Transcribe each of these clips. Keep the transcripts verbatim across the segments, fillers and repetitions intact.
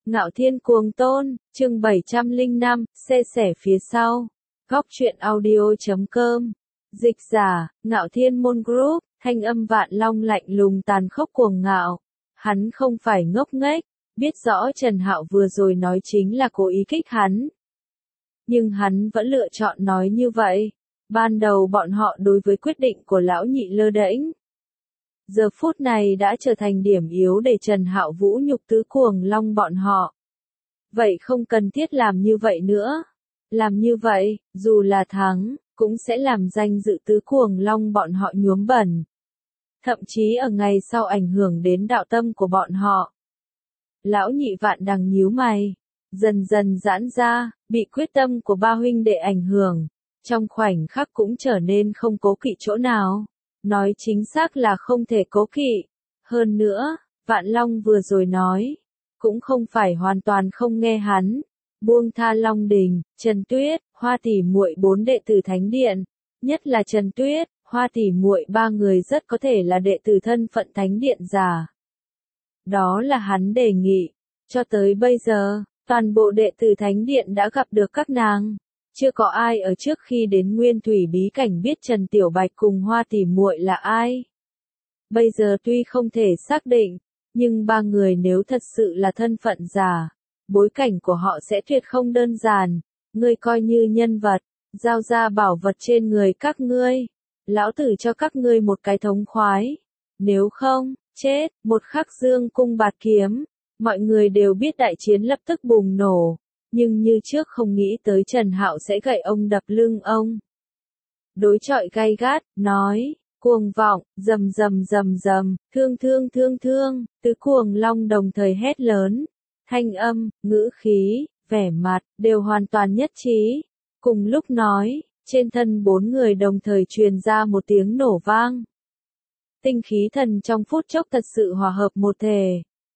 Ngạo Thiên Cuồng Tôn, chương bảy trăm lẻ năm, xe sẻ phía sau. Góc truyện audio chấm com. Dịch giả, Ngạo Thiên Môn Group, thanh âm Vạn Long lạnh lùng tàn khốc cuồng ngạo. Hắn không phải ngốc nghếch, biết rõ Trần Hạo vừa rồi nói chính là cố ý kích hắn. Nhưng hắn vẫn lựa chọn nói như vậy. Ban đầu bọn họ đối với quyết định của lão nhị lơ đễnh. Giờ phút này đã trở thành điểm yếu để Trần Hạo vũ nhục tứ cuồng long bọn họ. Vậy không cần thiết làm như vậy nữa. Làm như vậy, dù là thắng, cũng sẽ làm danh dự tứ cuồng long bọn họ nhuốm bẩn. Thậm chí ở ngày sau ảnh hưởng đến đạo tâm của bọn họ. Lão nhị Vạn Đằng nhíu mày, dần dần giãn ra, bị quyết tâm của ba huynh đệ ảnh hưởng. Trong khoảnh khắc cũng trở nên không cố kỵ chỗ nào. Nói chính xác là không thể cố kỵ. Hơn nữa, Vạn Long vừa rồi nói, cũng không phải hoàn toàn không nghe hắn. Buông tha Long Đình, Trần Tuyết, Hoa tỷ muội bốn đệ tử Thánh Điện, nhất là Trần Tuyết, Hoa tỷ muội ba người rất có thể là đệ tử thân phận Thánh Điện giả. Đó là hắn đề nghị. Cho tới bây giờ, toàn bộ đệ tử Thánh Điện đã gặp được các nàng. Chưa có ai ở trước khi đến Nguyên Thủy bí cảnh biết Trần Tiểu Bạch cùng Hoa tỷ muội là ai. Bây giờ tuy không thể xác định, nhưng ba người nếu thật sự là thân phận giả, bối cảnh của họ sẽ tuyệt không đơn giản. Ngươi coi như nhân vật, giao ra bảo vật trên người các ngươi. Lão tử cho các ngươi một cái thống khoái. Nếu không, chết, một khắc dương cung bạt kiếm. Mọi người đều biết đại chiến lập tức bùng nổ. Nhưng như trước không nghĩ tới Trần Hạo sẽ gậy ông đập lưng ông. Đối chọi gay gắt, nói, cuồng vọng, rầm rầm rầm rầm, thương thương thương thương, tứ cuồng long đồng thời hét lớn. Thanh âm, ngữ khí, vẻ mặt, đều hoàn toàn nhất trí. Cùng lúc nói, trên thân bốn người đồng thời truyền ra một tiếng nổ vang. Tinh khí thần trong phút chốc thật sự hòa hợp một thể.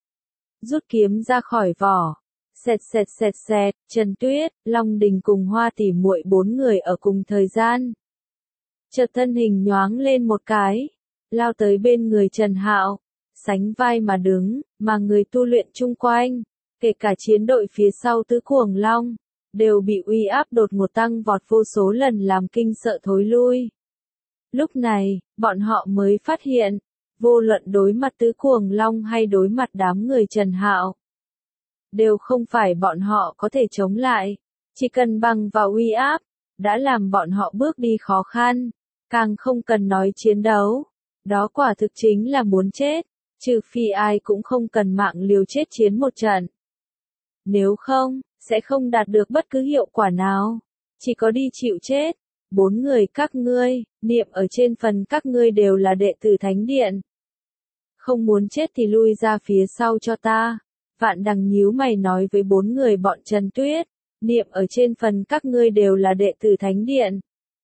Rút kiếm ra khỏi vỏ. Xẹt xẹt xẹt xẹt, Trần Tuyết, Long Đình cùng Hoa tỷ muội bốn người ở cùng thời gian. Chợt thân hình nhoáng lên một cái, lao tới bên người Trần Hạo, sánh vai mà đứng, mà người tu luyện chung quanh, kể cả chiến đội phía sau tứ cuồng long, đều bị uy áp đột ngột tăng vọt vô số lần làm kinh sợ thối lui. Lúc này, bọn họ mới phát hiện, vô luận đối mặt tứ cuồng long hay đối mặt đám người Trần Hạo, đều không phải bọn họ có thể chống lại, chỉ cần bằng vào uy áp, đã làm bọn họ bước đi khó khăn, càng không cần nói chiến đấu. Đó quả thực chính là muốn chết, trừ phi ai cũng không cần mạng liều chết chiến một trận. Nếu không, sẽ không đạt được bất cứ hiệu quả nào, chỉ có đi chịu chết. Bốn người các ngươi, niệm ở trên phần các ngươi đều là đệ tử Thánh Điện. Không muốn chết thì lui ra phía sau cho ta. Vạn Đằng nhíu mày nói với bốn người bọn Trần Tuyết, niệm ở trên phần các ngươi đều là đệ tử Thánh Điện.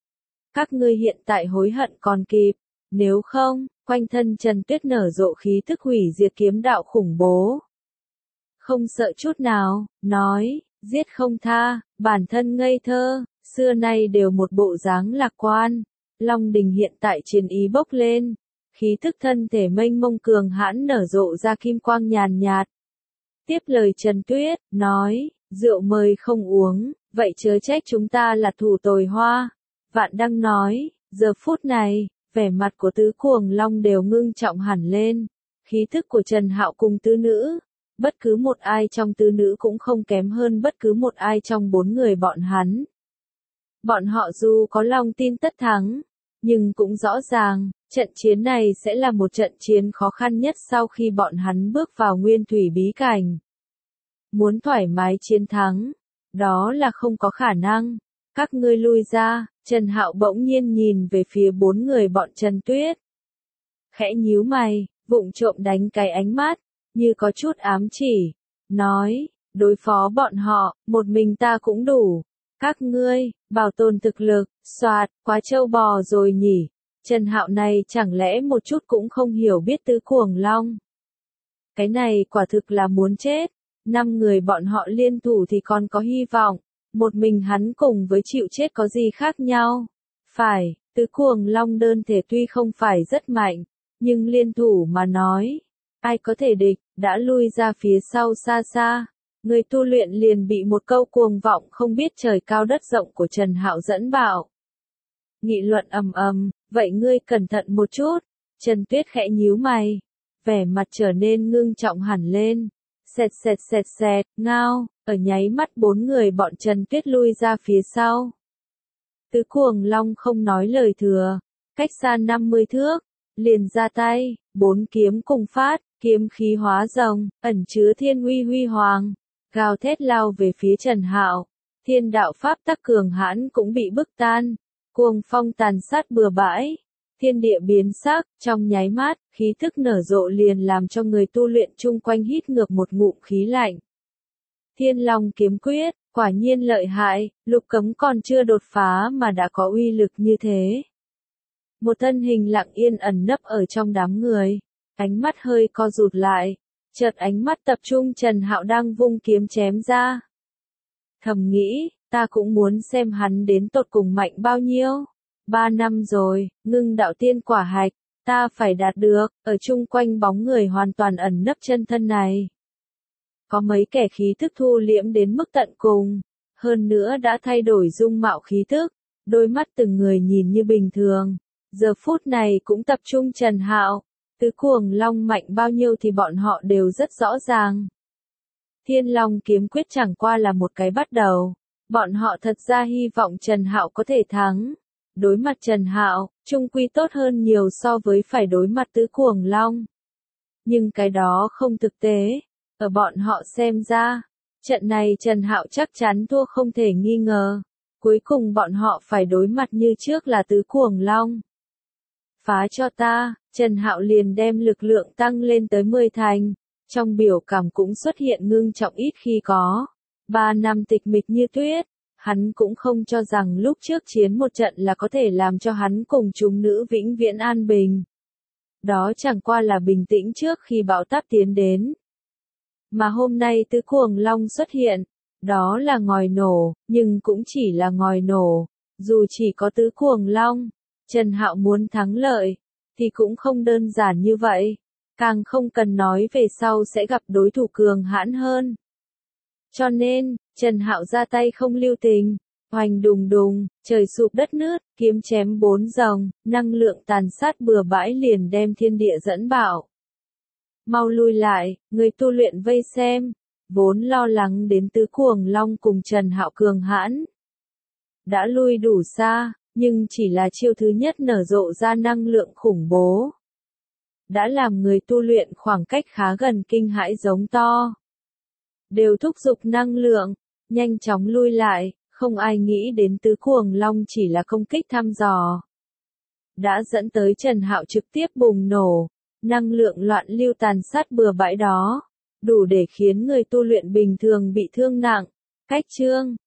Các ngươi hiện tại hối hận còn kịp, nếu không, quanh thân Trần Tuyết nở rộ khí thức hủy diệt kiếm đạo khủng bố. Không sợ chút nào, nói, giết không tha, bản thân ngây thơ, xưa nay đều một bộ dáng lạc quan. Long Đình hiện tại chiến ý bốc lên, khí thức thân thể mênh mông cường hãn nở rộ ra kim quang nhàn nhạt. Tiếp lời Trần Tuyết, nói, rượu mời không uống, vậy chớ trách chúng ta là thủ tồi hoa. Vạn Đăng nói, giờ phút này, vẻ mặt của tứ cuồng long đều ngưng trọng hẳn lên. Khí thức của Trần Hạo cùng tứ nữ, bất cứ một ai trong tứ nữ cũng không kém hơn bất cứ một ai trong bốn người bọn hắn. Bọn họ dù có lòng tin tất thắng, nhưng cũng rõ ràng, trận chiến này sẽ là một trận chiến khó khăn nhất sau khi bọn hắn bước vào Nguyên Thủy bí cảnh. Muốn thoải mái chiến thắng, đó là không có khả năng. Các ngươi lui ra, Trần Hạo bỗng nhiên nhìn về phía bốn người bọn Trần Tuyết. Khẽ nhíu mày, vụng trộm đánh cái ánh mắt, như có chút ám chỉ, nói, đối phó bọn họ, một mình ta cũng đủ. Các ngươi, bảo tồn thực lực, soạt, quá trâu bò rồi nhỉ. Trần Hạo này chẳng lẽ một chút cũng không hiểu biết tứ cuồng long. Cái này quả thực là muốn chết. Năm người bọn họ liên thủ thì còn có hy vọng. Một mình hắn cùng với chịu chết có gì khác nhau. Phải, tứ cuồng long đơn thể tuy không phải rất mạnh, nhưng liên thủ mà nói, ai có thể địch, đã lui ra phía sau xa xa. người tu luyện liền bị một câu cuồng vọng không biết trời cao đất rộng của Trần Hạo dẫn bạo. Nghị luận ầm ầm, vậy ngươi cẩn thận một chút. Trần Tuyết khẽ nhíu mày, vẻ mặt trở nên ngưng trọng hẳn lên. Xẹt xẹt xẹt xẹt, ngao, ở nháy mắt bốn người bọn Trần Tuyết lui ra phía sau. Tứ Cuồng Long không nói lời thừa, cách xa năm mươi thước, liền ra tay, bốn kiếm cùng phát, kiếm khí hóa rồng, ẩn chứa thiên uy huy hoàng, gào thét lao về phía Trần Hạo. Thiên đạo pháp tắc cường hãn cũng bị bức tan, cuồng phong tàn sát bừa bãi, thiên địa biến sắc, trong nháy mắt, khí thức nở rộ liền làm cho người tu luyện chung quanh hít ngược một ngụm khí lạnh. Thiên Long kiếm quyết, quả nhiên lợi hại, Lục Cấm còn chưa đột phá mà đã có uy lực như thế. Một thân hình lặng yên ẩn nấp ở trong đám người, ánh mắt hơi co rụt lại, chợt ánh mắt tập trung Trần Hạo đang vung kiếm chém ra. Thầm nghĩ, ta cũng muốn xem hắn đến tột cùng mạnh bao nhiêu. Ba năm rồi, ngưng đạo tiên quả hạch, ta phải đạt được, ở chung quanh bóng người hoàn toàn ẩn nấp chân thân này. Có mấy kẻ khí thức thu liễm đến mức tận cùng, hơn nữa đã thay đổi dung mạo khí thức, đôi mắt từng người nhìn như bình thường. Giờ phút này cũng tập trung Trần Hạo, Tứ Cuồng Long mạnh bao nhiêu thì bọn họ đều rất rõ ràng. Thiên Long kiếm quyết chẳng qua là một cái bắt đầu, bọn họ thật ra hy vọng Trần Hạo có thể thắng. Đối mặt Trần Hạo, chung quy tốt hơn nhiều so với phải đối mặt Tứ Cuồng Long. Nhưng cái đó không thực tế, ở bọn họ xem ra, trận này Trần Hạo chắc chắn thua không thể nghi ngờ. Cuối cùng bọn họ phải đối mặt như trước là Tứ Cuồng Long. Phá cho ta, Trần Hạo liền đem lực lượng tăng lên tới mười thành, trong biểu cảm cũng xuất hiện ngưng trọng ít khi có. Ba năm tịch mịch như tuyết, hắn cũng không cho rằng lúc trước chiến một trận là có thể làm cho hắn cùng chúng nữ vĩnh viễn an bình. Đó chẳng qua là bình tĩnh trước khi bão táp tiến đến. Mà hôm nay Tứ Cuồng Long xuất hiện, đó là ngòi nổ, nhưng cũng chỉ là ngòi nổ. Dù chỉ có Tứ Cuồng Long, Trần Hạo muốn thắng lợi, thì cũng không đơn giản như vậy. Càng không cần nói về sau sẽ gặp đối thủ cường hãn hơn. Cho nên, Trần Hạo ra tay không lưu tình, oanh đùng đùng, trời sụp đất nứt, kiếm chém bốn rồng, năng lượng tàn sát bừa bãi liền đem thiên địa dẫn bạo. Mau lui lại, người tu luyện vây xem, vốn lo lắng đến Tứ Cuồng Long cùng Trần Hạo cường hãn. Đã lui đủ xa, nhưng chỉ là chiêu thứ nhất nở rộ ra năng lượng khủng bố. Đã làm người tu luyện khoảng cách khá gần kinh hãi giống to. Đều thúc giục năng lượng, nhanh chóng lui lại, không ai nghĩ đến Tứ Cuồng Long chỉ là công kích thăm dò. Đã dẫn tới Trần Hạo trực tiếp bùng nổ, năng lượng loạn lưu tàn sát bừa bãi đó, đủ để khiến người tu luyện bình thường bị thương nặng. Cách chương